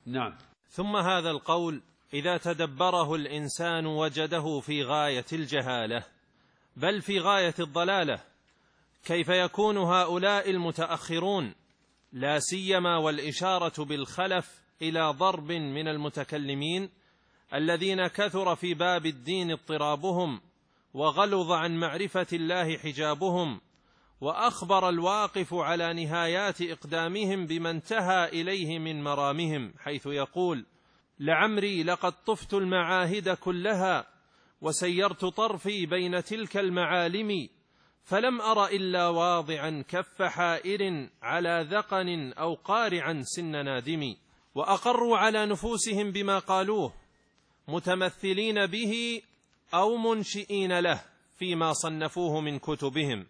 نعم. ثم هذا القول إذا تدبره الإنسان وجده في غاية الجهالة، بل في غاية الضلالة. كيف يكون هؤلاء المتأخرون، لا سيما والإشارة بالخلف إلى ضرب من المتكلمين الذين كثر في باب الدين اضطرابهم وغلظ عن معرفة الله حجابهم، وأخبر الواقف على نهايات إقدامهم بما انتهى إليه من مرامهم، حيث يقول: لعمري لقد طفت المعاهد كلها وسيرت طرفي بين تلك المعالم، فلم أر إلا واضعا كف حائر على ذقن أو قارعا سن نادم. وأقروا على نفوسهم بما قالوه متمثلين به أو منشئين له فيما صنفوه من كتبهم،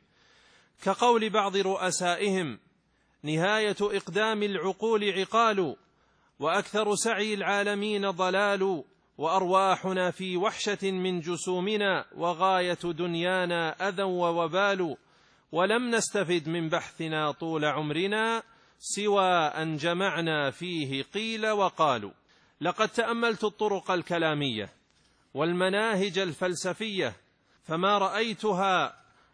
كقول بعض رؤسائهم: نهاية إقدام العقول عقال، وأكثر سعي العالمين ضلال، وأرواحنا في وحشة من جسومنا، وغاية دنيانا أذى ووبال، ولم نستفد من بحثنا طول عمرنا سوى أن جمعنا فيه قيل وقالوا. لقد تأملت الطرق الكلامية والمناهج الفلسفية فما رأيتها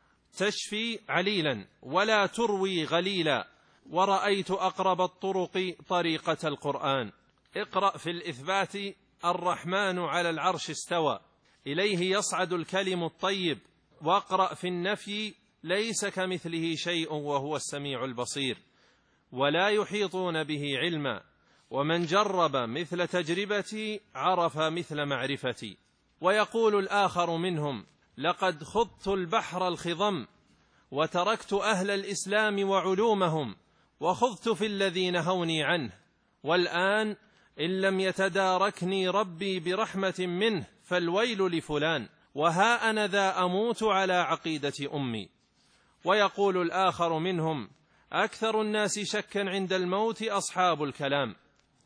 تشفي عليلا ولا تروي غليلا، ورأيت أقرب الطرق طريقة القرآن. اقرأ في الإثبات: الرحمن على العرش استوى، إليه يصعد الكلم الطيب. واقرأ في النفي: ليس كمثله شيء وهو السميع البصير، ولا يحيطون به علما، ومن جرب مثل تجربتي عرف مثل معرفتي. ويقول الآخر منهم: لقد خضت البحر الخضم، وتركت أهل الإسلام وعلومهم، وخضت في الذي نهوني عنه، والآن إن لم يتداركني ربي برحمة منه فالويل لفلان، وها أنا ذا أموت على عقيدة أمي. ويقول الآخر منهم: أكثر الناس شكا عند الموت أصحاب الكلام.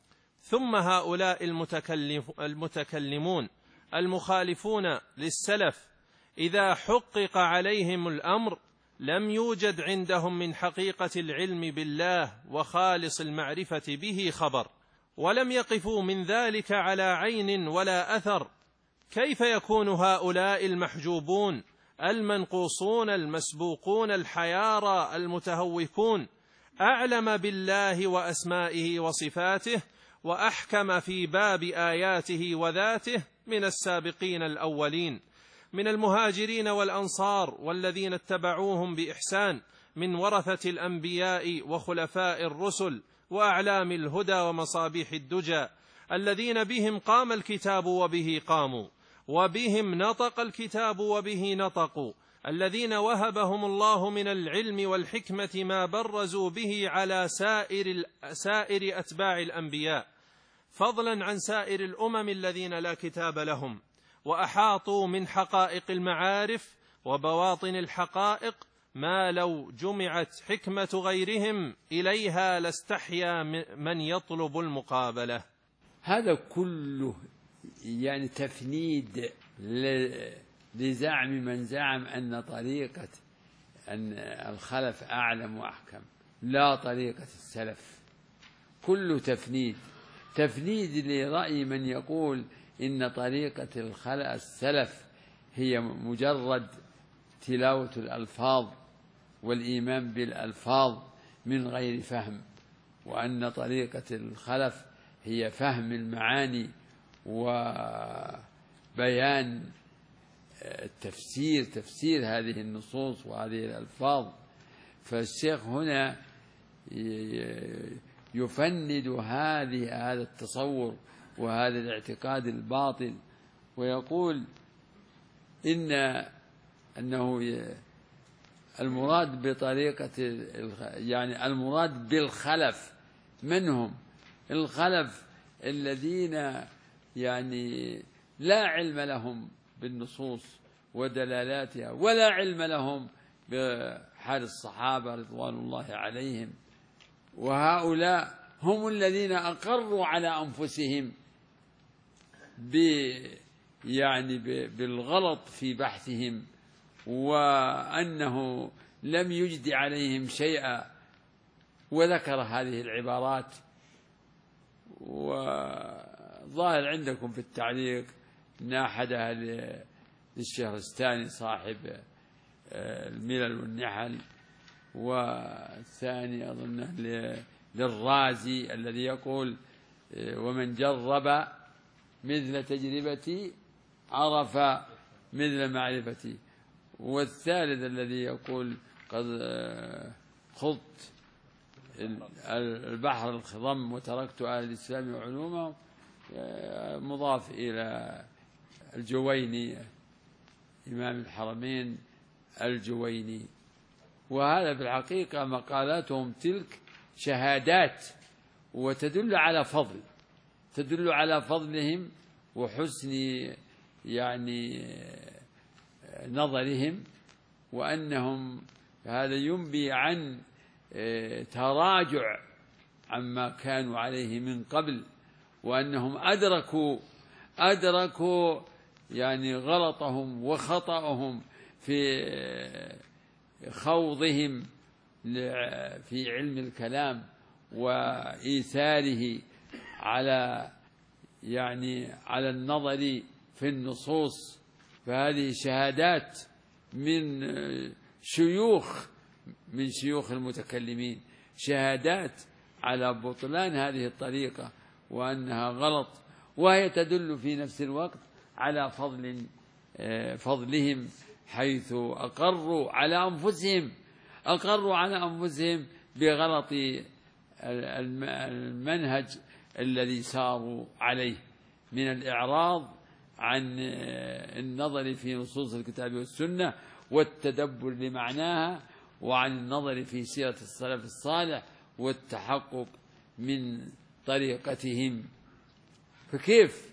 ثم هؤلاء المتكلمون المخالفون للسلف إذا حقق عليهم الأمر لم يوجد عندهم من حقيقة العلم بالله وخالص المعرفة به خبر، ولم يقفوا من ذلك على عين ولا أثر. كيف يكون هؤلاء المحجوبون المنقوصون المسبوقون الحيارى المتهوكون أعلم بالله وأسمائه وصفاته وأحكم في باب آياته وذاته من السابقين الأولين من المهاجرين والأنصار والذين اتبعوهم بإحسان من ورثة الأنبياء وخلفاء الرسل وأعلام الهدى ومصابيح الدجى، الذين بهم قام الكتاب وبه قاموا، وبهم نطق الكتاب وبه نطقوا، الذين وهبهم الله من العلم والحكمة ما برزوا به على سائر أتباع الأنبياء، فضلا عن سائر الأمم الذين لا كتاب لهم، وأحاطوا من حقائق المعارف وبواطن الحقائق ما لو جمعت حكمة غيرهم إليها لاستحيا من يطلب المقابلة. هذا كله يعني تفنيد لزعم من زعم أن طريقة أن الخلف أعلم وأحكم، لا طريقة السلف، كله تفنيد لرأي من يقول إن طريقة السلف هي مجرد تلاوة الألفاظ والإيمان بالألفاظ من غير فهم، وأن طريقة الخلف هي فهم المعاني وبيان تفسير هذه النصوص وهذه الألفاظ. فالشيخ هنا يفند هذا التصور وهذا الاعتقاد الباطل، ويقول أنه المراد بطريقة يعني المراد بالخلف من هم؟ الخلف الذين يعني لا علم لهم بالنصوص ودلالاتها، ولا علم لهم بحال الصحابة رضوان الله عليهم، وهؤلاء هم الذين أقروا على أنفسهم بالغلط في بحثهم، وأنه لم يجد عليهم شيئا، وذكر هذه العبارات وظاهر عندكم في التعليق أن أحدها للشهرستاني صاحب الملل والنحل، والثاني أظنه للرازي الذي يقول ومن جرب مثل تجربتي عرف مثل معرفتي، والثالث الذي يقول قد خضت البحر الخضم وتركت أهل الإسلام وعلومهم، مضاف إلى الجويني إمام الحرمين الجويني. وهذا في الحقيقة مقالاتهم تلك شهادات، وتدل على فضل، تدل على فضلهم وحسن يعني نظرهم، وأنهم هذا ينبي عن تراجع عما كانوا عليه من قبل، وأنهم أدركوا يعني غلطهم وخطأهم في خوضهم في علم الكلام وإيثاره على على النظر في النصوص. فهذه شهادات من شيوخ المتكلمين، شهادات على بطلان هذه الطريقة وأنها غلط، وهي تدل في نفس الوقت على فضلهم، حيث أقروا على أنفسهم بغلط المنهج الذي ساروا عليه من الإعراض عن النظر في نصوص الكتاب والسنة والتدبر لمعناها، وعن النظر في سيرة السلف الصالح والتحقق من طريقتهم. فكيف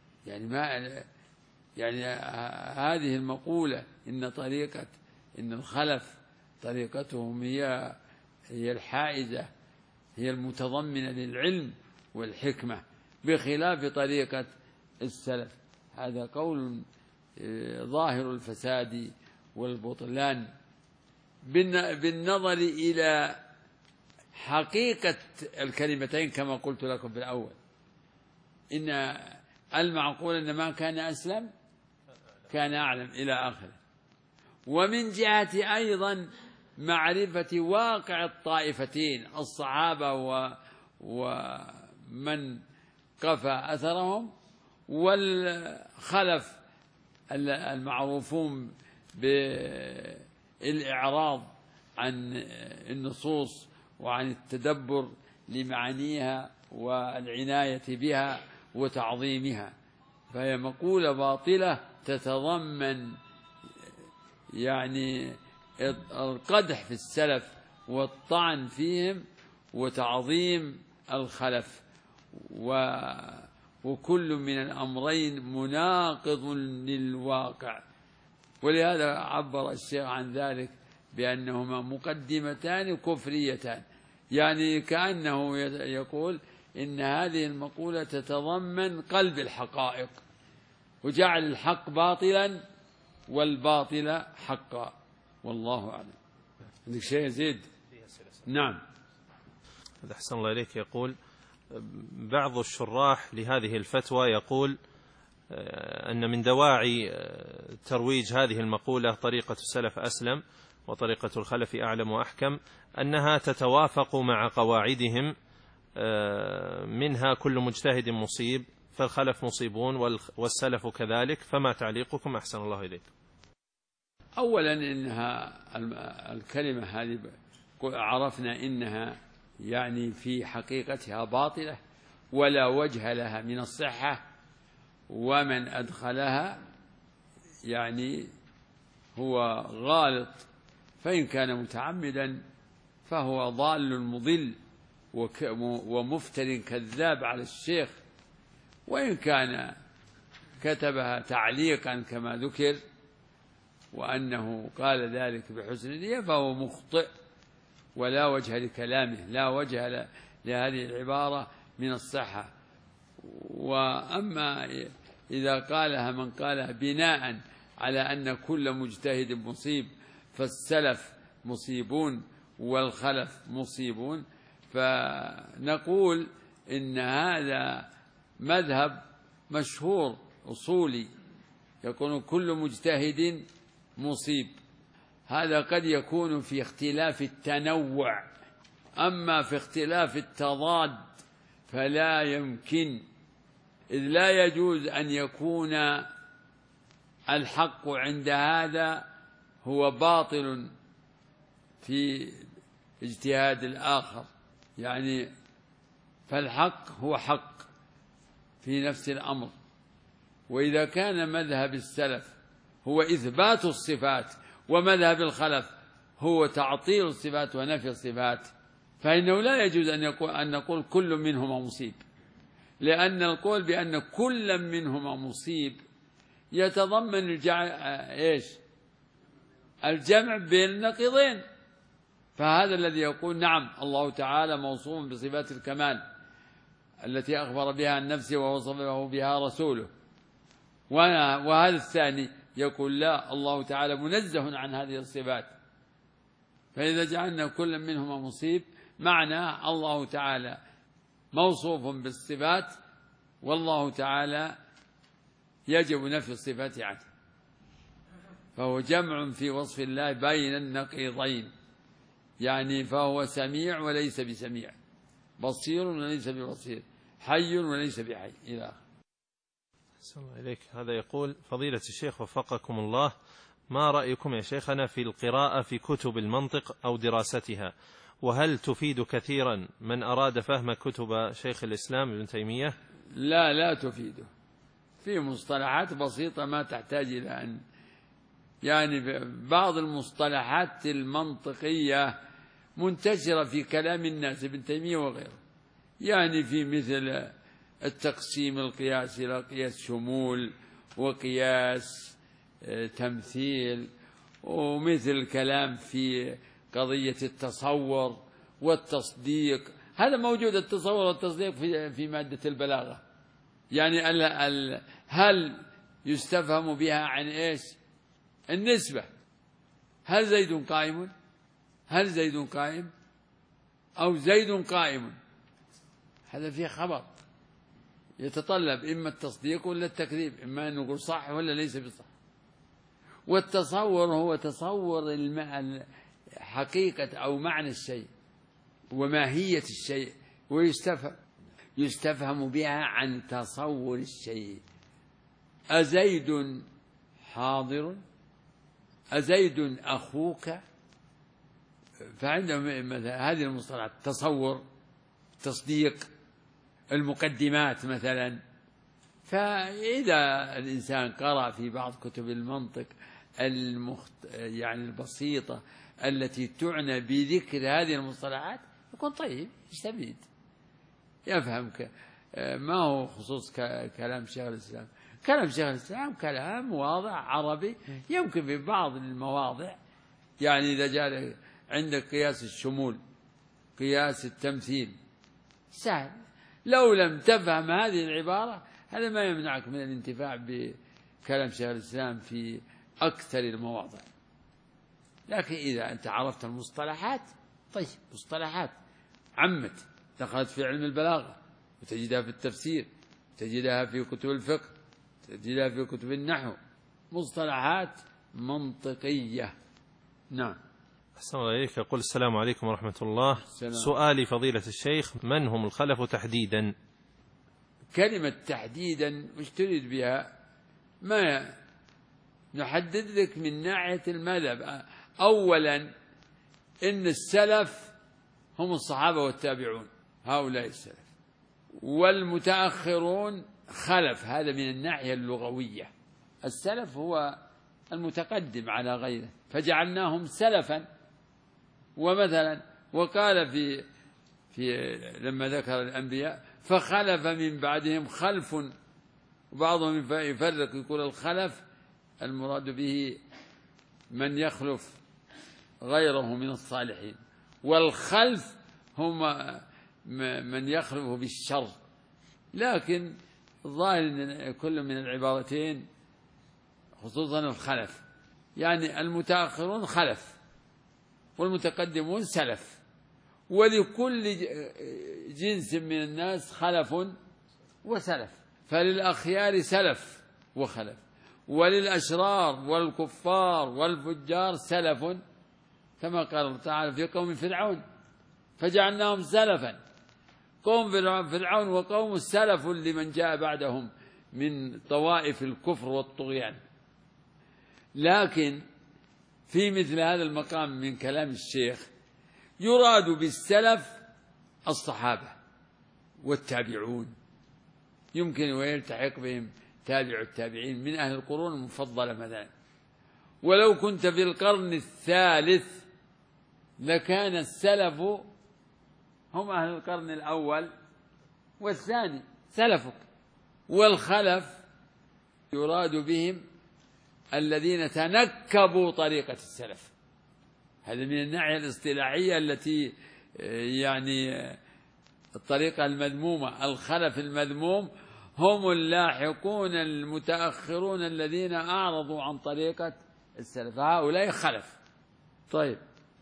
هذه المقولة إن الخلف طريقتهم هي الحائزة، هي المتضمنة للعلم والحكمة بخلاف طريقة السلف، هذا قول ظاهر الفساد والبطلان بالنظر إلى حقيقة الكلمتين كما قلت لكم في الأول. إن المعقول أن ما كان أسلم كان أعلم إلى آخره. ومن جهة أيضا معرفة واقع الطائفتين الصحابة ومن قفى أثرهم، والخلف المعروفون بالإعراض عن النصوص وعن التدبر لمعانيها والعناية بها وتعظيمها. فهي مقولة باطلة تتضمن القدح في السلف والطعن فيهم وتعظيم الخلف، وكل من الأمرين مناقض للواقع. ولهذا عبر الشيخ عن ذلك بأنهما مقدمتان كفريتان، كأنه يقول إن هذه المقولة تتضمن قلب الحقائق، وجعل الحق باطلا والباطل حقا، والله أعلم. عندك شيء يزيد؟ نعم. أحسن الله إليك. يقول بعض الشراح لهذه الفتوى يقول أن من دواعي ترويج هذه المقولة طريقة السلف أسلم وطريقة الخلف أعلم وأحكم، أنها تتوافق مع قواعدهم، منها كل مجتهد مصيب، فالخلف مصيبون والسلف كذلك. فما تعليقكم أحسن الله إليك؟ أولا إنها الكلمة هذه عرفنا إنها في حقيقتها باطلة ولا وجه لها من الصحة، ومن أدخلها هو غالط، فإن كان متعمدا فهو ضال مضل ومفتر كذاب على الشيخ، وإن كان كتبها تعليقا كما ذكر وأنه قال ذلك بحسن نية فهو مخطئ ولا وجه لكلامه، لا وجه لهذه العبارة من الصحة. وأما إذا قالها من قالها بناء على أن كل مجتهد مصيب فالسلف مصيبون والخلف مصيبون، فنقول إن هذا مذهب مشهور أصولي، يكون كل مجتهد مصيب. هذا قد يكون في اختلاف التنوع، أما في اختلاف التضاد فلا يمكن، إذ لا يجوز أن يكون الحق عند هذا هو باطل في اجتهاد الآخر، يعني فالحق هو حق في نفس الأمر. وإذا كان مذهب السلف هو إثبات الصفات ومذهب الخلف هو تعطيل الصفات ونفي الصفات، فإنه لا يجوز أن نقول كل منهما مصيب، لأن القول بأن كل منهما مصيب يتضمن الجمع بين النقيضين. فهذا الذي يقول نعم الله تعالى موصوف بصفات الكمال التي أخبر بها عن نفسه ووصفه بها رسوله، وهذا الثاني يقول لا، الله تعالى منزه عن هذه الصفات. فإذا جعلنا كل منهما مصيب معنى الله تعالى موصوف بالصفات والله تعالى يجب نفي الصفات عنه، فهو جمع في وصف الله بين النقيضين، يعني فهو سميع وليس بسميع، بصير وليس ببصير، حي وليس بحي إلى آخره. أحسن الله إليك. هذا يقول فضيلة الشيخ وفقكم الله، ما رأيكم يا شيخنا في القراءة في كتب المنطق أو دراستها، وهل تفيد كثيرا من أراد فهم كتب شيخ الإسلام ابن تيمية؟ لا تفيده، في مصطلحات بسيطة ما تحتاج إلى أن، يعني بعض المصطلحات المنطقية منتشرة في كلام الناس ابن تيمية وغيره، يعني في مثل التقسيم القياس إلى قياس شمول وقياس تمثيل، ومثل الكلام في قضية التصور والتصديق، هذا موجود التصور والتصديق في مادة البلاغة. يعني هل يستفهم بها عن إيش؟ النسبة، هل زيد قائم؟ هل زيد قائم؟ أو زيد قائم؟ هذا فيه خبر يتطلب إما التصديق ولا التكذيب، إما أن نقول صح ولا ليس بصح. والتصور هو تصور حقيقة أو معنى الشيء وماهية الشيء، ويستفهم بها عن تصور الشيء. أزيد حاضر؟ أزيد أخوك؟ فعندهم هذه المصطلحات، تصور، تصديق، المقدمات مثلا. فإذا الإنسان قرأ في بعض كتب المنطق يعني البسيطة التي تعنى بذكر هذه المصطلحات يكون طيب، يستفيد، يفهم. ما هو خصوص كلام شيخ الإسلام، كلام شيخ الإسلام كلام واضح عربي، يمكن في بعض المواضع، يعني إذا جاء عندك قياس الشمول، قياس التمثيل، سهل، لو لم تفهم هذه العبارة هذا ما يمنعك من الانتفاع بكلام شيخ الإسلام في أكثر المواضع. لكن إذا أنت عرفت المصطلحات، طيب مصطلحات عمت، دخلت في علم البلاغة وتجدها في التفسير، تجدها في كتب الفقه، تجدها في كتب النحو، مصطلحات منطقية. نعم. أحسن الله إليك. يقول السلام عليكم ورحمة الله. سؤالي فضيلة الشيخ، من هم الخلف تحديدا؟ كلمة تحديدا وش تريد بها؟ ما نحدد لك من ناحية المذهب. أولا إن السلف هم الصحابة والتابعون، هؤلاء السلف، والمتأخرون خلف، هذا من الناحية اللغوية. السلف هو المتقدم على غيره، فجعلناهم سلفا. ومثلا وقال في لما ذكر الأنبياء فخلف من بعدهم خلف، وبعضهم يفرق يقول الخلف المراد به من يخلف غيره من الصالحين، والخلف هم من يخلف بالشر. لكن الظاهر أن كل من العبارتين، خصوصا الخلف، يعني المتأخرون خلف والمتقدمون سلف، ولكل جنس من الناس خلف وسلف، فللأخيار سلف وخلف، وللأشرار والكفار والفجار سلف، كما قال الله تعالى في قوم فرعون فجعلناهم سلفا. قوم فرعون وقوم السلف لمن جاء بعدهم من طوائف الكفر والطغيان. لكن في مثل هذا المقام من كلام الشيخ يراد بالسلف الصحابة والتابعون، يمكن ويلتحق بهم تابع التابعين من أهل القرون المفضلة مثلا. ولو كنت في القرن الثالث لكان السلف هم أهل القرن الأول والثاني سلفك، والخلف يراد بهم الذين تنكبوا طريقة السلف. هذا من الناحية الاصطلاحية التي يعني الطريقة المذمومة. الخلف المذموم هم اللاحقون المتأخرون الذين أعرضوا عن طريقة السلف، هؤلاء خلف. طيب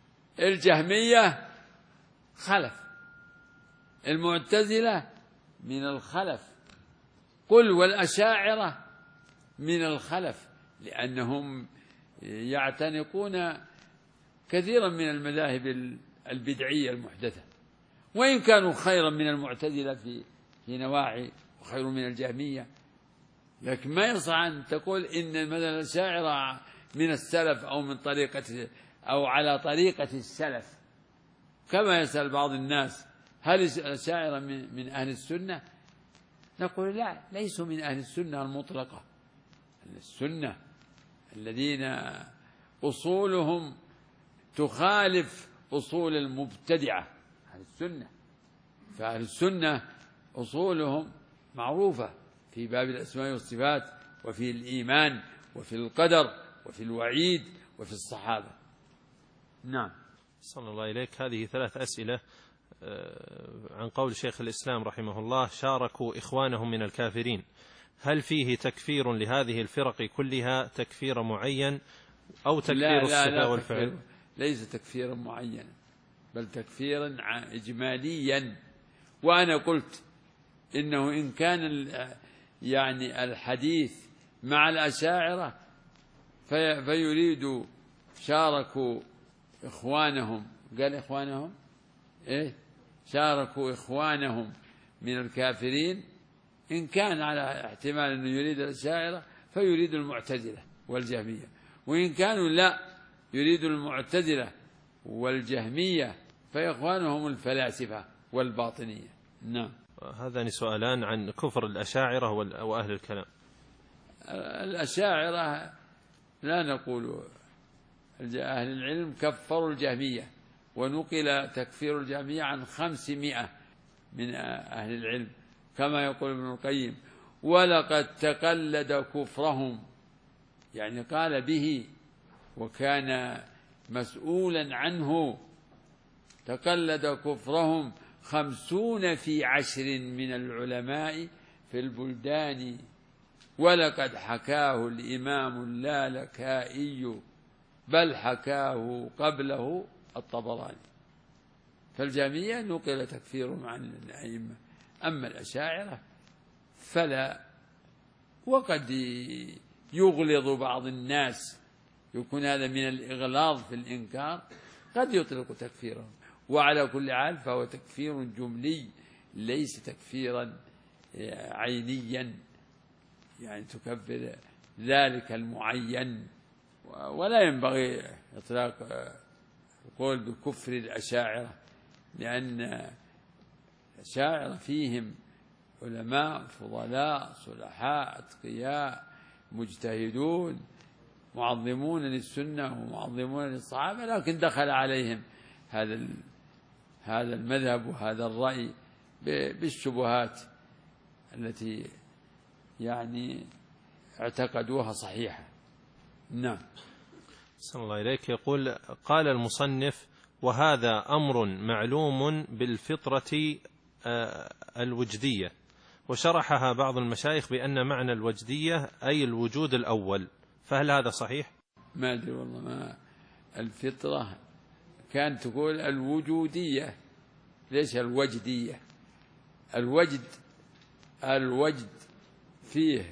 الجهمية خلف، المعتزلة من الخلف، قل والأشاعرة من الخلف، لأنهم يعتنقون كثيرا من المذاهب البدعية المحدثة، وإن كانوا خيرا من المعتزلة في نواحي وخير من الجهمية، لكن ما يصح أن تقول إن مثلا الأشاعرة من السلف أو من طريقة أو على طريقة السلف. كما يسأل بعض الناس هل الأشاعرة من أهل السنة؟ نقول لا، ليسوا من أهل السنة المطلقة. السنة الذين أصولهم تخالف أصول المبتدعة أهل السنة، فأهل السنة أصولهم معروفة في باب الأسماء والصفات وفي الإيمان وفي القدر وفي الوعيد وفي الصحابة. نعم. صلى الله إليك. هذه 3 أسئلة عن قول شيخ الإسلام رحمه الله: شاركوا إخوانهم من الكافرين، هل فيه تكفير لهذه الفرق كلها تكفير معين أو تكفير الصفة والفعل؟ ليس تكفيرا معينا بل تكفيرا إجماليا. وأنا قلت إنه إن كان يعني الحديث مع الأشاعرة فيريد شاركوا إخوانهم، قال إخوانهم إيه؟ شاركوا إخوانهم من الكافرين. إن كان على احتمال أنه يريد الأشاعرة فيريد المعتزلة والجهمية، وإن كانوا لا يريد المعتزلة والجهمية فإخوانهم الفلاسفة والباطنية. نعم. هذان سؤالان عن كفر الأشاعرة وأهل الكلام. الأشاعرة لا نقول، أهل العلم كفروا الجهمية، ونقل تكفير الجهمية عن 500 من أهل العلم، كما يقول ابن القيم: ولقد تقلد كفرهم، يعني قال به وكان مسؤولا عنه، تقلد كفرهم 50 في 10 من العلماء في البلدان، ولقد حكاه الإمام اللالكائي بل حكاه قبله الطبراني. فالجهمية نقل تكفيرهم عن الأئمة، أما الأشاعرة فلا. وقد يغلظ بعض الناس، يكون هذا من الإغلاظ في الإنكار، قد يطلق تكفيرهم، وعلى كل حال فهو تكفير جملي ليس تكفيرا عينيا، يعني تكفر ذلك المعين. ولا ينبغي إطلاق القول بكفر الأشاعرة، لأن الأشاعرة فيهم علماء فضلاء صلحاء أتقياء مجتهدون معظمون للسنة ومعظمون للصحابة، لكن دخل عليهم هذا المذهب وهذا الرأي بالشبهات التي يعني اعتقدوها صحيحة. نعم. صلى الله إليك. يقول: قال المصنف: وهذا أمر معلوم بالفطرة الوجدية، وشرحها بعض المشايخ بأن معنى الوجدية أي الوجود الأول، فهل هذا صحيح؟ ما أدري والله، ما الفطرة كانت تقول الوجودية، ليش الوجدية؟ الوجد فيه،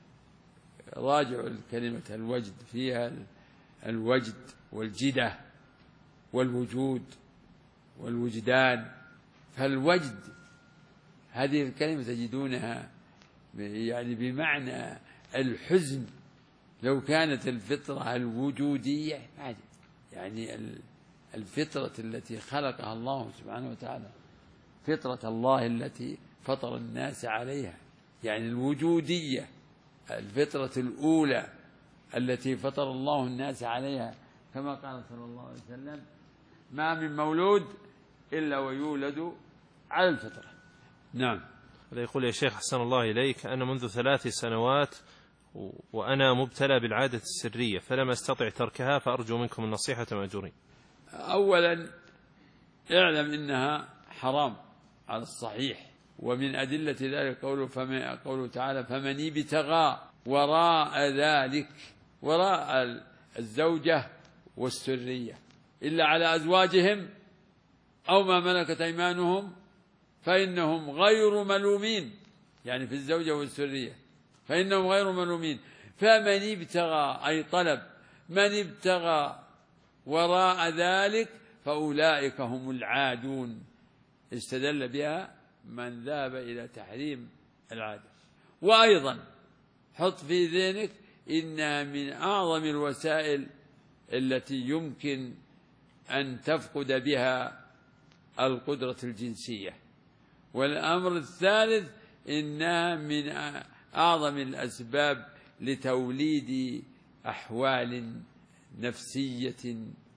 راجع الكلمة الوجد فيها الوجد والجدة والوجود والوجدان. فالوجد هذه الكلمة تجدونها يعني بمعنى الحزن. لو كانت الفطرة الوجودية يعني الفطرة التي خلقها الله سبحانه وتعالى، فطرة الله التي فطر الناس عليها، يعني الوجودية، الفطرة الأولى التي فطر الله الناس عليها، كما قال صلى الله عليه وسلم: ما من مولود إلا ويولد على الفطرة. نعم. هذا يقول: يا شيخ أحسن الله إليك، أنا منذ 3 سنوات وأنا مبتلى بالعادة السرية فلم أستطع تركها، فأرجو منكم النصيحة مأجورين. أولا اعلم إنها حرام على الصحيح، ومن أدلة ذلك قوله تعالى: فمن ابتغى وراء ذلك، وراء الزوجة والسرية، إلا على أزواجهم أو ما ملكت أيمانهم فإنهم غير ملومين، يعني في الزوجة والسرية فإنهم غير ملومين. فمن ابتغى أي طلب، من ابتغى وراء ذلك فأولئك هم العادون. استدل بها من ذهب إلى تحريم العادة. وأيضا حط في ذهنك إنها من أعظم الوسائل التي يمكن أن تفقد بها القدرة الجنسية. والأمر الثالث إنها من أعظم الأسباب لتوليد أحوال نفسية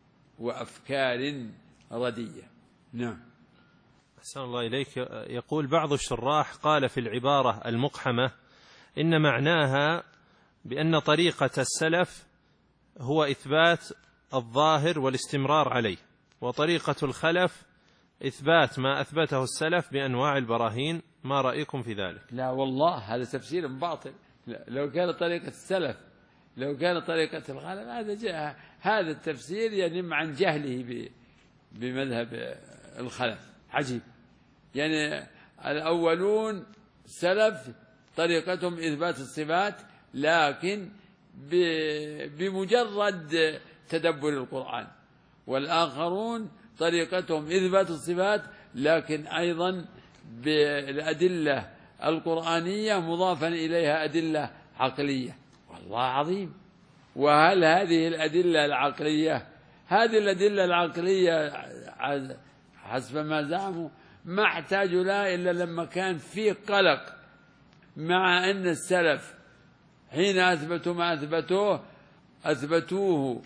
وأفكار ردية. نعم. أحسن الله إليك. يقول بعض الشراح قال في العبارة المقحمة إن معناها بأن طريقة السلف هو إثبات الظاهر والاستمرار عليه، وطريقة الخلف إثبات ما أثبته السلف بأنواع البراهين. ما رأيكم في ذلك؟ لا والله، هذا تفسير باطل. لو كان طريقة السلف، لو كان طريقة الخلف، هذا التفسير ينم عن جهله بمذهب الخلف. عجيب. يعني الأولون سلف طريقتهم إثبات الصفات، لكن بمجرد تدبر القرآن. والآخرون طريقتهم إثبات الصفات، لكن أيضا بالأدلة القرآنية مضافا إليها أدلة عقلية. والله عظيم. وهل هذه الأدلة العقلية، هذه الأدلة العقلية حسب ما زعموا ما احتاجوا لها إلا لما كان في قلق، مع أن السلف حين أثبتوا ما أثبتوه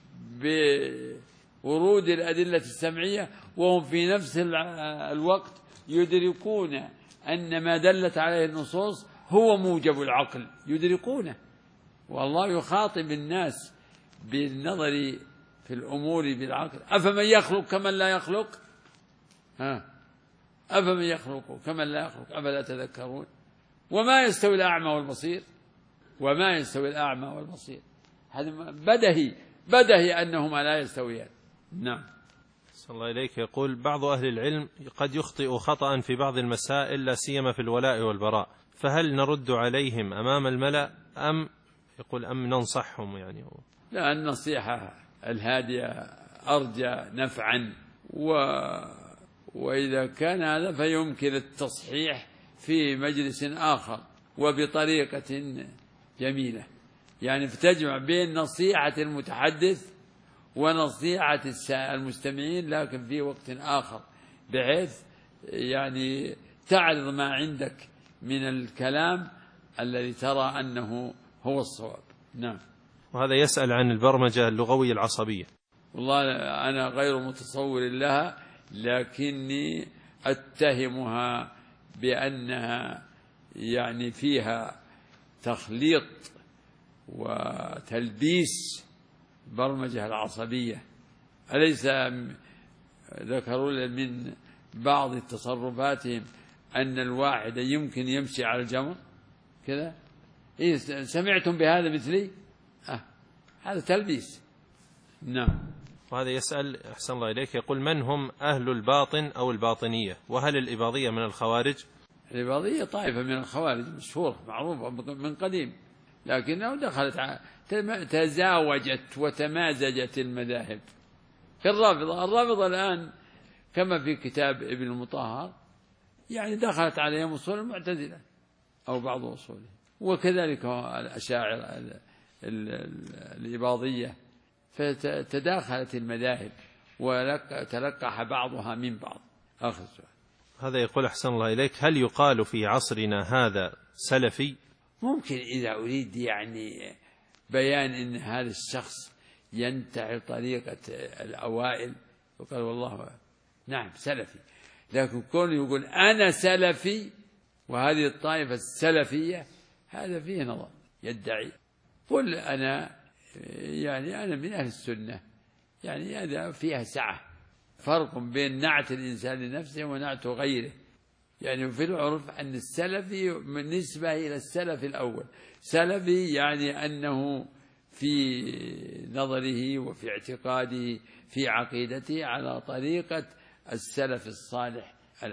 بورود الأدلة السمعية، وهم في نفس الوقت يدركون أن ما دلت عليه النصوص هو موجب العقل، يدركونه. والله يخاطب الناس بالنظر في الأمور بالعقل. أفمن يخلق كمن لا يخلق؟ أفمن يخلق كمن لا يخلق أفلا تذكرون؟ وما يستوي الأعمى والبصير، وما يستوي الأعمى والبصير. هذا بدهي أنهما لا يستويان. نعم. صلى الله إليك. يقول بعض أهل العلم قد يخطئ خطأ في بعض المسائل، لا سيما في الولاء والبراء، فهل نرد عليهم أمام الملأ أم ننصحهم؟ يعني لا، النصيحة الهادية أرجى نفعا، وإذا كان هذا فيمكن التصحيح في مجلس آخر وبطريقة جميلة، يعني تجمع بين نصيحة المتحدث ونصيحة المستمعين، لكن في وقت آخر، بحيث يعني تعرض ما عندك من الكلام الذي ترى أنه هو الصواب. نعم. وهذا يسأل عن البرمجة اللغوية العصبية. والله أنا غير متصور لها، لكني أتهمها بأنها يعني فيها تخليط وتلبيس برمجة العصبية. أليس ذكروا من بعض تصرفاتهم أن الواحد يمكن يمشي على الجمر كذا؟ سمعتم بهذا مثلي؟ هذا تلبيس. نعم. وهذا يسأل أحسن الله إليك، يقول: من هم أهل الباطن أو الباطنية؟ وهل الإباضية من الخوارج؟ الإباضية طائفة من الخوارج مشهورة معروفة من قديم، لكنه دخلت تزاوجت وتمازجت المذاهب كالرافضة. الرافضة الآن كما في كتاب ابن المطهر يعني دخلت عليهم أصول المعتزلة أو بعض أصوله، وكذلك الأشاعرة الإباضية، فتداخلت المذاهب وتلقح بعضها من بعض. آخر سؤال. هذا يقول أحسن الله إليك: هل يقال في عصرنا هذا سلفي؟ ممكن إذا أريد يعني بيان أن هذا الشخص ينتهي طريقة الأوائل وقال والله نعم سلفي، لكن كون يقول أنا سلفي وهذه الطائفة السلفية هذا فيه نظر. يدعي قل أنا يعني أنا من أهل السنة، يعني هذا فيها سعة. فرق بين نعت الإنسان لنفسه ونعت غيره. يعني في العرف أن السلفي بالنسبة إلى السلف الأول، سلفي يعني أنه في نظره وفي اعتقاده في عقيدته على طريقة السلف الصالح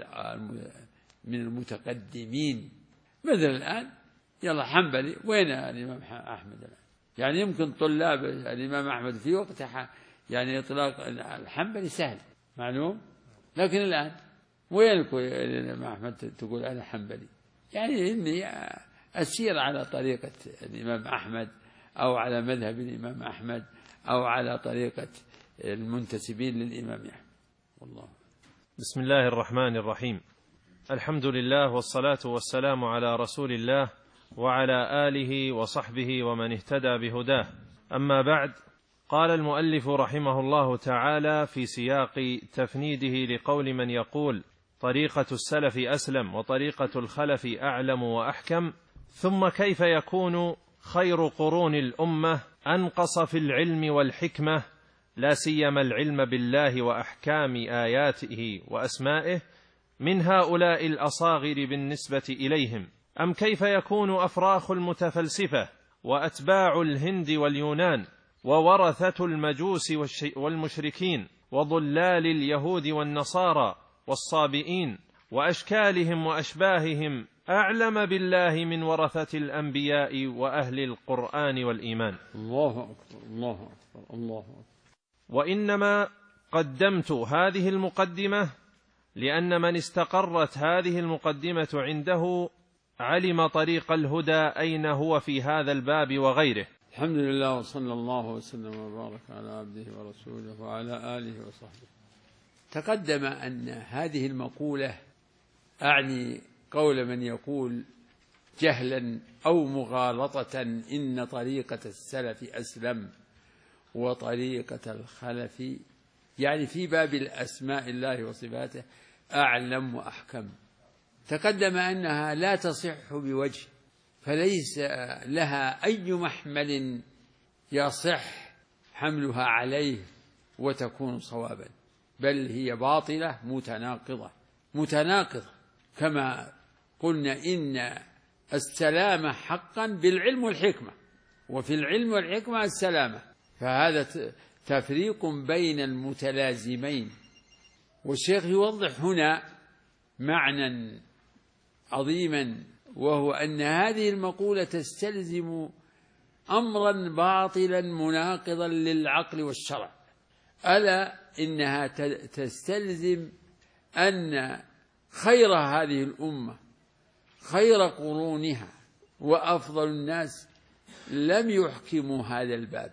من المتقدمين. مثل الآن يلا حنبلي، وين الإمام أحمد الآن؟ يعني يمكن طلاب الإمام أحمد في وقت يعني إطلاق الحنبلي سهل معلوم، لكن الآن وين الإمام أحمد تقول أنا حنبلي؟ يعني إني أسير على طريقة الإمام أحمد أو على مذهب الإمام أحمد أو على طريقة المنتسبين للإمام أحمد. والله. بسم الله الرحمن الرحيم. الحمد لله والصلاة والسلام على رسول الله وعلى آله وصحبه ومن اهتدى بهداه. أما بعد، قال المؤلف رحمه الله تعالى في سياق تفنيده لقول من يقول: طريقة السلف أسلم وطريقة الخلف أعلم وأحكم، ثم كيف يكون خير قرون الأمة أنقص في العلم والحكمة، لا سيما العلم بالله وأحكام آياته وأسمائه، من هؤلاء الأصاغر بالنسبة إليهم؟ أم كيف يكون أفراخ المتفلسفة وأتباع الهند واليونان وورثة المجوس والمشركين وضلال اليهود والنصارى والصابئين وأشكالهم وأشباههم أعلم بالله من ورثة الأنبياء وأهل القرآن والإيمان؟ الله أكبر الله أكبر الله أكبر. وإنما قدمت هذه المقدمة لأن من استقرت هذه المقدمة عنده علم طريق الهدى أين هو في هذا الباب وغيره. الحمد لله وصلى الله وسلم وبارك على عبده ورسوله وعلى آله وصحبه. تقدم أن هذه المقولة أعني قول من يقول جهلا أو مغالطة إن طريقة السلف أسلم وطريقة الخلف يعني في باب الأسماء الله وصفاته أعلم وأحكم. تقدم أنها لا تصح بوجه، فليس لها أي محمل يصح حملها عليه وتكون صوابا، بل هي باطلة متناقضة كما قلنا إن السلامة حقا بالعلم والحكمة، وفي العلم والحكمة السلامة، فهذا تفريق بين المتلازمين. والشيخ يوضح هنا معنى عظيما، وهو أن هذه المقولة تستلزم أمرا باطلا مناقضا للعقل والشرع، ألا إنها تستلزم أن خير هذه الأمة خير قرونها وأفضل الناس لم يحكموا هذا الباب،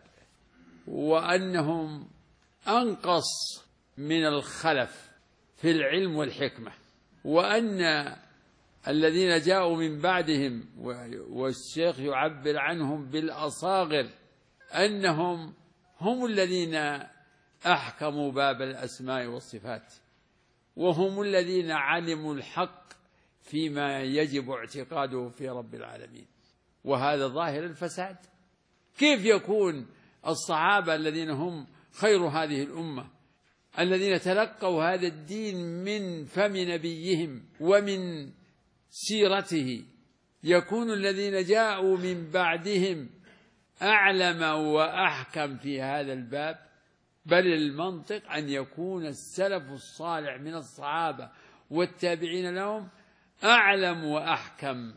وأنهم أنقص من الخلف في العلم والحكمة، وأن الذين جاءوا من بعدهم والشيخ يعبر عنهم بالأصاغر أنهم هم الذين أحكموا باب الأسماء والصفات، وهم الذين علموا الحق فيما يجب اعتقاده في رب العالمين، وهذا ظاهر الفساد. كيف يكون الصحابة الذين هم خير هذه الأمة الذين تلقوا هذا الدين من فم نبيهم ومن سيرته، يكون الذين جاءوا من بعدهم أعلم وأحكم في هذا الباب؟ بل المنطق أن يكون السلف الصالح من الصحابة والتابعين لهم أعلم وأحكم،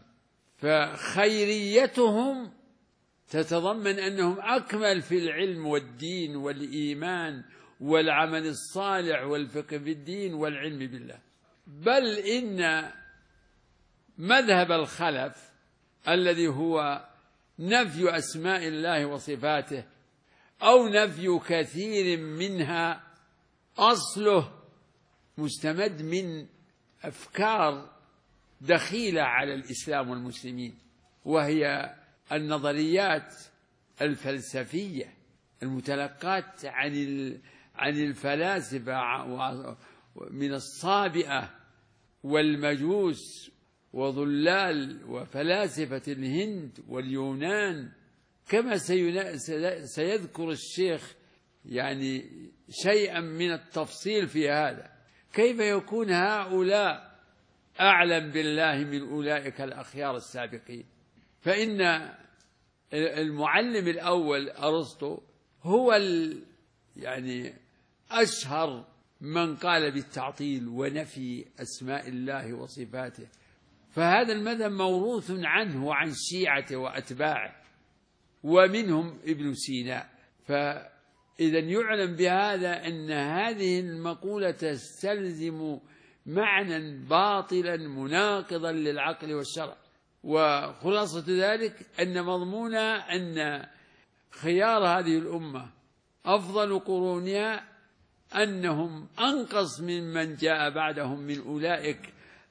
فخيريتهم تتضمن أنهم أكمل في العلم والدين والإيمان والعمل الصالح والفقه في الدين والعلم بالله. بل إن مذهب الخلف الذي هو نفي أسماء الله وصفاته أو نفي كثير منها أصله مستمد من أفكار دخيلة على الإسلام والمسلمين، وهي النظريات الفلسفية المتلقاة عن الفلاسفة من الصابئة والمجوس وظلال وفلاسفة الهند واليونان، كما سيذكر الشيخ يعني شيئا من التفصيل في هذا. كيف يكون هؤلاء أعلم بالله من أولئك الأخيار السابقين؟ فإن المعلم الأول أرسطو هو يعني أشهر من قال بالتعطيل ونفي أسماء الله وصفاته، فهذا المذهب موروث عنه وعن شيعته وأتباعه ومنهم ابن سينا. فإذا يعلم بهذا أن هذه المقولة تستلزم معنى باطلا مناقضا للعقل والشرع، وخلاصة ذلك أن مضمونها أن خيار هذه الأمة أفضل قرونها أنهم أنقص ممن جاء بعدهم من أولئك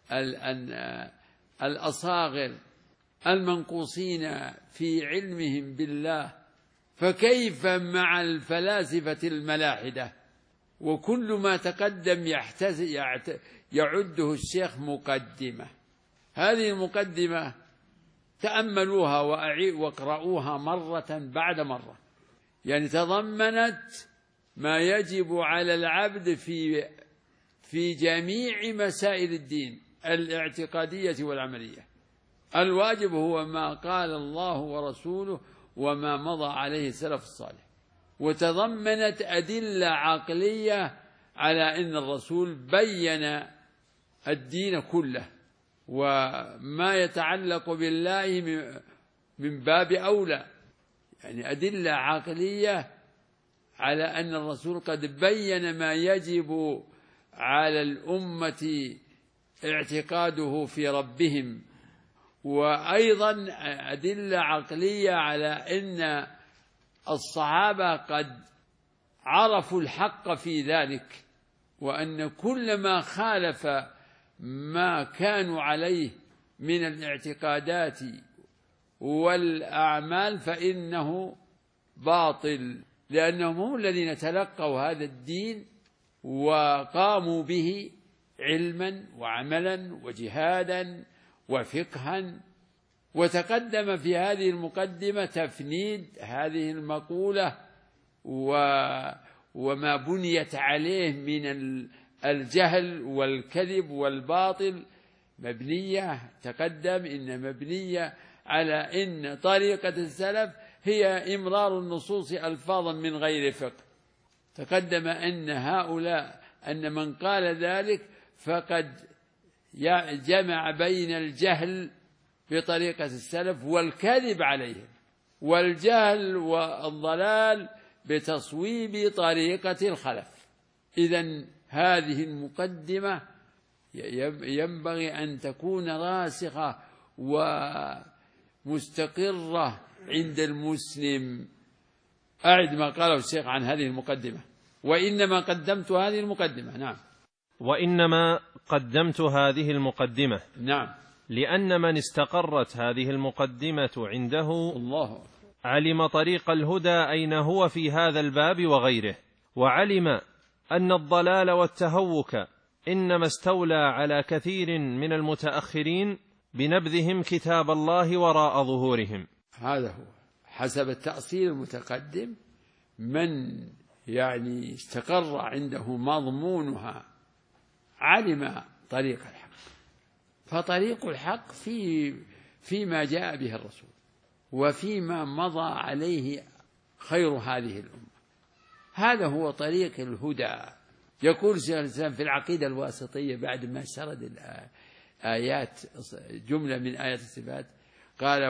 الأصاغر المنقوصين في علمهم بالله. فكيف مع الفلاسفة الملاحدة؟ وكل ما تقدم يعده الشيخ مقدمة. هذه المقدمة تأملوها واقرؤوها مرة بعد مرة، يعني تضمنت ما يجب على العبد في جميع مسائل الدين الاعتقادية والعملية. الواجب هو ما قال الله ورسوله وما مضى عليه السلف الصالح، وتضمنت أدلة عقلية على أن الرسول بين الدين كله، وما يتعلق بالله من باب أولى، يعني أدلة عقلية على أن الرسول قد بين ما يجب على الأمة اعتقاده في ربهم، وأيضا أدلة عقلية على أن الصحابة قد عرفوا الحق في ذلك، وأن كل ما خالف ما كانوا عليه من الاعتقادات والأعمال فإنه باطل، لأنهم هم الذين تلقوا هذا الدين وقاموا به علما وعملا وجهادا وفقها. وتقدم في هذه المقدمة تفنيد هذه المقولة وما بنيت عليه من الجهل والكذب والباطل. تقدم إن مبنية على إن طريقة السلف هي إمرار النصوص ألفاظا من غير فقه. تقدم أن هؤلاء أن من قال ذلك فقد جمع بين الجهل بطريقة السلف والكذب عليهم، والجهل والضلال بتصويب طريقة الخلف. إذن هذه المقدمة ينبغي أن تكون راسخة ومستقرة عند المسلم. أعد ما قاله الشيخ عن هذه المقدمة: وإنما قدمت هذه المقدمة. نعم، وإنما قدمت هذه المقدمة. نعم، لأن من استقرت هذه المقدمة عنده علم طريق الهدى أين هو في هذا الباب وغيره، وعلم أن الضلال والتهوك إنما استولى على كثير من المتأخرين بنبذهم كتاب الله وراء ظهورهم. هذا هو حسب التأصيل المتقدم. من يعني استقر عنده مضمونها علم طريق الحق، فطريق الحق فيما جاء به الرسول وفيما مضى عليه خير هذه الأمة. هذا هو طريق الهدى. يقول شيخ الإسلام في العقيدة الواسطية بعد ما سرد الآيات جملة من آيات الصفات قال: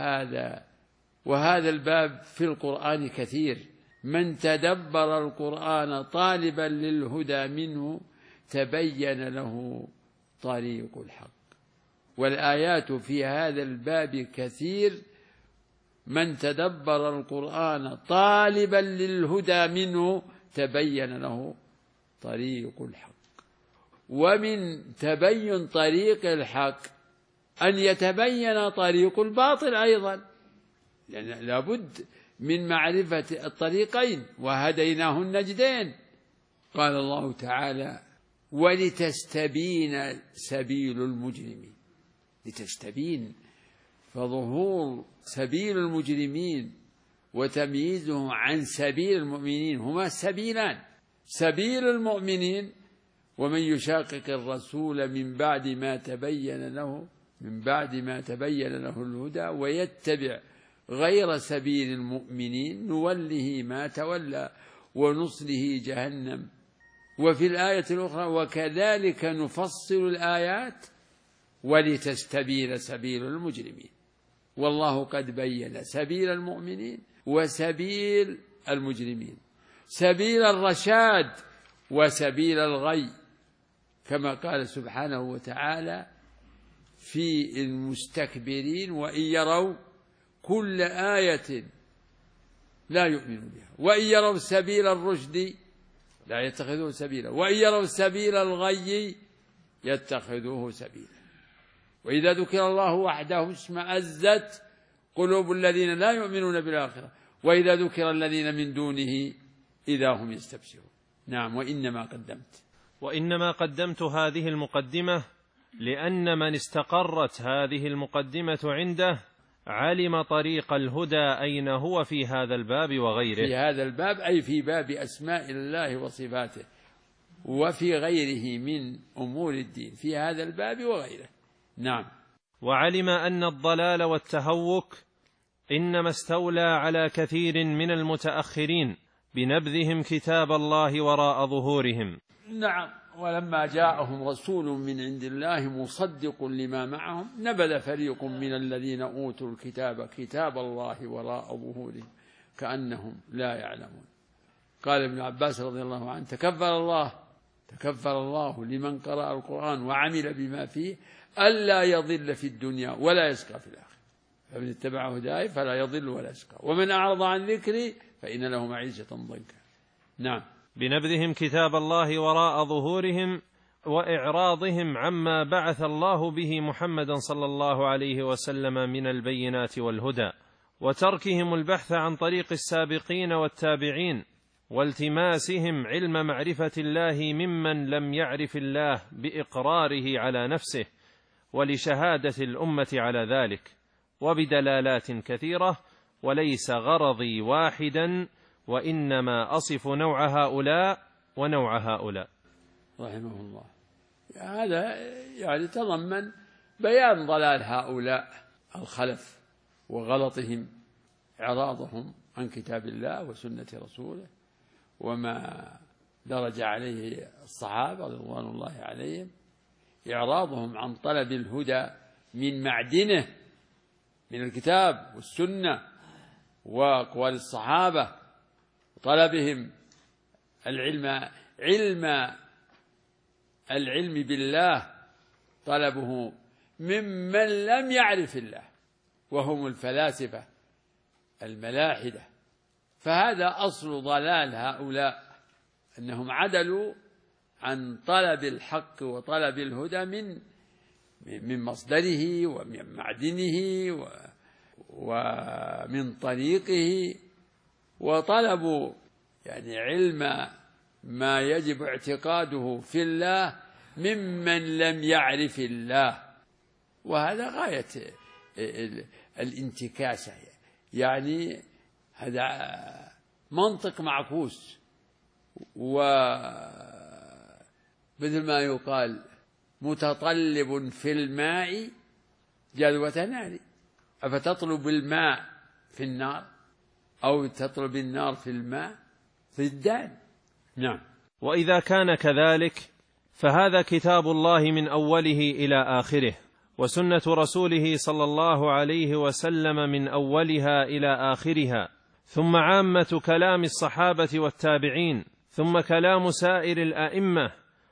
وهذا الباب في القرآن كثير، من تدبر القرآن طالبا للهدى منه تبين له طريق الحق. والآيات في هذا الباب كثير، من تدبر القرآن طالبا للهدى منه تبين له طريق الحق. ومن تبين طريق الحق أن يتبين طريق الباطل أيضا، لأن لابد من معرفة الطريقين، وهديناه النجدين. قال الله تعالى: ولتستبين سبيل المجرمين. لتستبين، فظهور سبيل المجرمين وتمييزه عن سبيل المؤمنين، هما سبيلان: سبيل المؤمنين ومن يشاقق الرسول من بعد ما تبين له الهدى ويتبع غير سبيل المؤمنين نوله ما تولى ونصله جهنم. وفي الآية الأخرى: وكذلك نفصل الآيات ولتستبين سبيل المجرمين. والله قد بين سبيل المؤمنين وسبيل المجرمين، سبيل الرشاد وسبيل الغي، كما قال سبحانه وتعالى في المستكبرين: وإن يروا كل آية لا يؤمنوا بها، وإن يروا سبيل الرشد لا يتخذوه سبيلا، وإن يروا سبيل الغي يتخذوه سبيلا. وإذا ذكر الله وحده اشمأزت قلوب الذين لا يؤمنون بالآخرة، وإذا ذكر الذين من دونه إذا هم يستبشرون. نعم. وإنما قدمت هذه المقدمة لأن من استقرت هذه المقدمة عنده علم طريق الهدى أين هو في هذا الباب وغيره. في هذا الباب أي في باب أسماء الله وصفاته، وفي غيره من أمور الدين، في هذا الباب وغيره. نعم. وعلم أن الضلال والتهوك إنما استولى على كثير من المتأخرين بنبذهم كتاب الله وراء ظهورهم. نعم. ولما جاءهم رسول من عند الله مصدق لما معهم نبذ فريق من الذين أوتوا الكتاب كتاب الله وراء ظهورهم كأنهم لا يعلمون. قال ابن عباس رضي الله عنه: تكفل الله لمن قرأ القرآن وعمل بما فيه ألا يضل في الدنيا ولا يشقى في الآخرة، فمن اتبع هداي فلا يضل ولا يشقى، ومن أعرض عن ذكري فإن له معيشة ضنكا. نعم. بنبذهم كتاب الله وراء ظهورهم وإعراضهم عما بعث الله به محمدا صلى الله عليه وسلم من البينات والهدى، وتركهم البحث عن طريق السابقين والتابعين، والتماسهم علم معرفة الله ممن لم يعرف الله بإقراره على نفسه ولشهادة الأمة على ذلك، وبدلالات كثيرة، وليس غرضي واحدا، وإنما أصف نوع هؤلاء ونوع هؤلاء. رحمه الله. هذا يعني تضمن بيان ضلال هؤلاء الخلف وغلطهم، إعراضهم عن كتاب الله وسنة رسوله وما درج عليه الصحابة رضوان الله عليهم، إعراضهم عن طلب الهدى من معدنه من الكتاب والسنة وأقوال الصحابة، طلبهم العلم بالله، طلبه ممن لم يعرف الله، وهم الفلاسفة الملاحدة. فهذا أصل ضلال هؤلاء، أنهم عدلوا عن طلب الحق وطلب الهدى من مصدره ومن معدنه ومن طريقه، وطلبوا يعني علم ما يجب اعتقاده في الله ممن لم يعرف الله. وهذا غاية الانتكاسة، يعني هذا منطق معكوس، ومثل ما يقال: متطلب في الماء جلوة نار. أفتطلب الماء في النار أو تطلب النار في الماء؟ ضدان. نعم. وإذا كان كذلك فهذا كتاب الله من أوله إلى آخره، وسنة رسوله صلى الله عليه وسلم من أولها إلى آخرها، ثم عامة كلام الصحابة والتابعين، ثم كلام سائر الأئمة،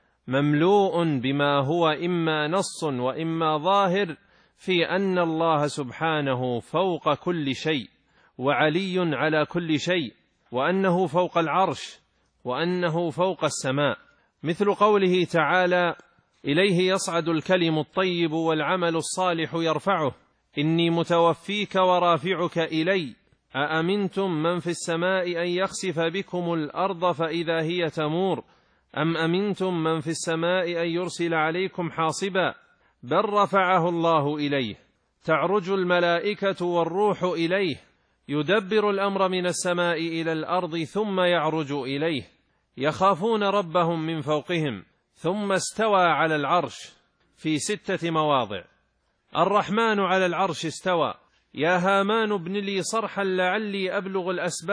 مملوء بما هو إما نص وإما ظاهر في أن الله سبحانه فوق كل شيء، وعلي على كل شيء، وأنه فوق العرش، وأنه فوق السماء، مثل قوله تعالى: إليه يصعد الكلم الطيب والعمل الصالح يرفعه، إني متوفيك ورافعك إلي، أأمنتم من في السماء أن يخسف بكم الأرض فإذا هي تمور، أم أمنتم من في السماء أن يرسل عليكم حاصبا، بل رفعه الله إليه، تعرج الملائكة والروح إليه، يدبر الأمر من السماء إلى الأرض ثم يعرج إليه، يخافون ربهم من فوقهم، ثم استوى على العرش في 6 مواضع. الرحمن على العرش استوى، يا هامان ابن لي صرحا لعلي أبلغ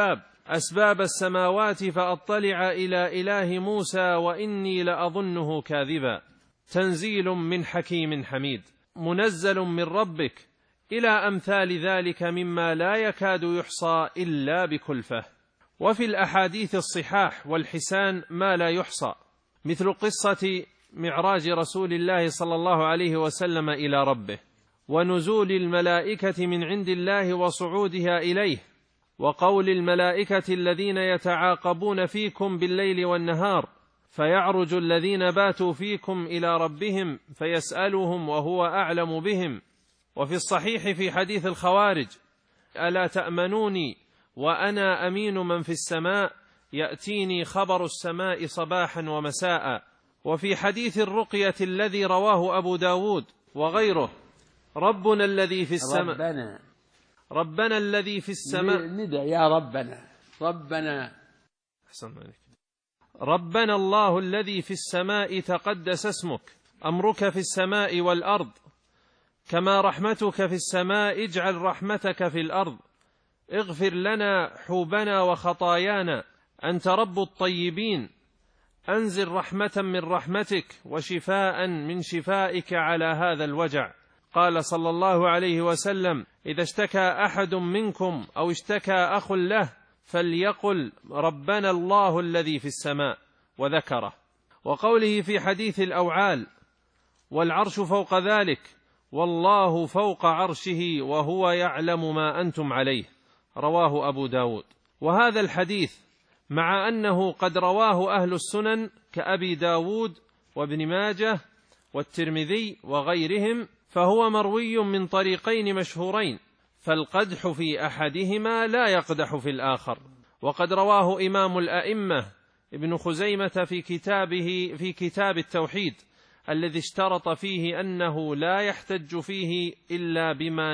أسباب السماوات فأطلع إلى إله موسى وإني لأظنه كاذبا، تنزيل من حكيم حميد، منزل من ربك، إلى أمثال ذلك مما لا يكاد يحصى إلا بكلفة. وفي الأحاديث الصحاح والحسان ما لا يحصى، مثل قصة معراج رسول الله صلى الله عليه وسلم إلى ربه، ونزول الملائكة من عند الله وصعودها إليه، وقول الملائكة الذين يتعاقبون فيكم بالليل والنهار، فيعرج الذين باتوا فيكم إلى ربهم فيسألهم وهو أعلم بهم. وفي الصحيح في حديث الخوارج: ألا تأمنوني وأنا أمين من في السماء، يأتيني خبر السماء صباحا ومساء. وفي حديث الرقية الذي رواه أبو داود وغيره: ربنا الذي في السماء، ربنا الذي في السماء، ندى يا ربنا ربنا الله الذي في السماء تقدس اسمك، أمرك في السماء والأرض، كما رحمتك في السماء اجعل رحمتك في الأرض، اغفر لنا حوبنا وخطايانا، أنت رب الطيبين، أنزل رحمة من رحمتك وشفاء من شفائك على هذا الوجع. قال صلى الله عليه وسلم: إذا اشتكى أحد منكم أو اشتكى أخ له فليقل ربنا الله الذي في السماء، وذكره. وقوله في حديث الأوعال: والعرش فوق ذلك، والله فوق عرشه وهو يعلم ما أنتم عليه، رواه أبو داود. وهذا الحديث مع أنه قد رواه أهل السنن كأبي داود وابن ماجه والترمذي وغيرهم، فهو مروي من طريقين مشهورين، فالقدح في أحدهما لا يقدح في الآخر. وقد رواه إمام الأئمة ابن خزيمة في كتاب التوحيد، الذي اشترط فيه أنه لا يحتج فيه إلا بما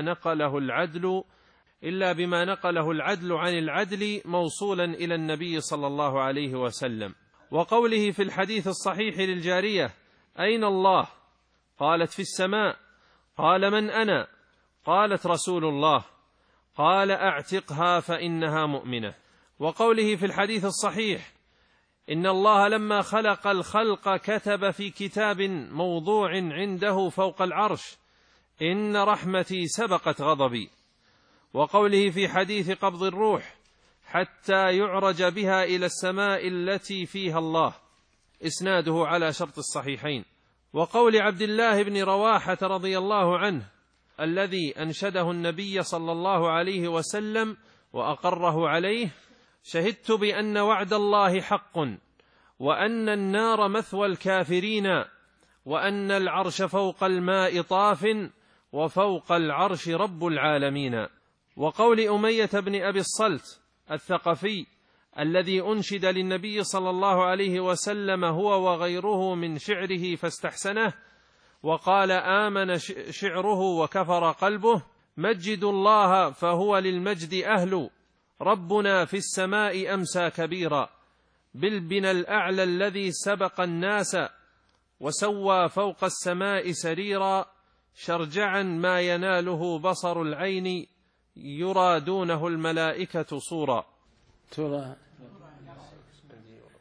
نقله العدل عن العدل موصولا إلى النبي صلى الله عليه وسلم. وقوله في الحديث الصحيح للجارية: أين الله؟ قالت: في السماء. قال: من أنا؟ قالت: رسول الله. قال: أعتقها فإنها مؤمنة. وقوله في الحديث الصحيح: إن الله لما خلق الخلق كتب في كتاب موضوع عنده فوق العرش: إن رحمتي سبقت غضبي. وقوله في حديث قبض الروح: حتى يعرج بها إلى السماء التي فيها الله، إسناده على شرط الصحيحين. وقول عبد الله بن رواحة رضي الله عنه الذي أنشده النبي صلى الله عليه وسلم وأقره عليه: شهدت بأن وعد الله حق، وأن النار مثوى الكافرين، وأن العرش فوق الماء طاف، وفوق العرش رب العالمين. وقول أمية بن أبي الصلت الثقفي الذي أنشد للنبي صلى الله عليه وسلم هو وغيره من شعره فاستحسنه، وقال: آمن شعره وكفر قلبه، مجد الله فهو للمجد أهل، ربنا في السماء أمسى كبيرا، بالبنى الأعلى الذي سبق الناس، وسوى فوق السماء سريرا، شرجعا ما يناله بصر العين، يرى دونه الملائكة صورا.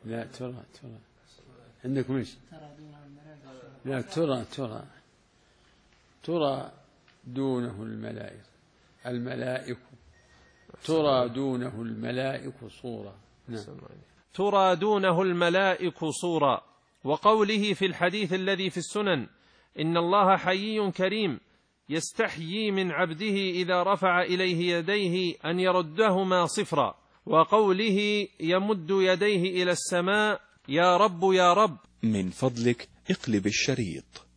لا ترى عندكم ايش؟ لا ترى دونه الملائكة ترى دونه الملائك صورة. ترى دونه الملائك صورا. وقوله في الحديث الذي في السنن إن الله حيي كريم يستحيي من عبده إذا رفع إليه يديه أن يردهما صفرا. وقوله يمد يديه إلى السماء يا رب يا رب. من فضلك اقلب الشريط.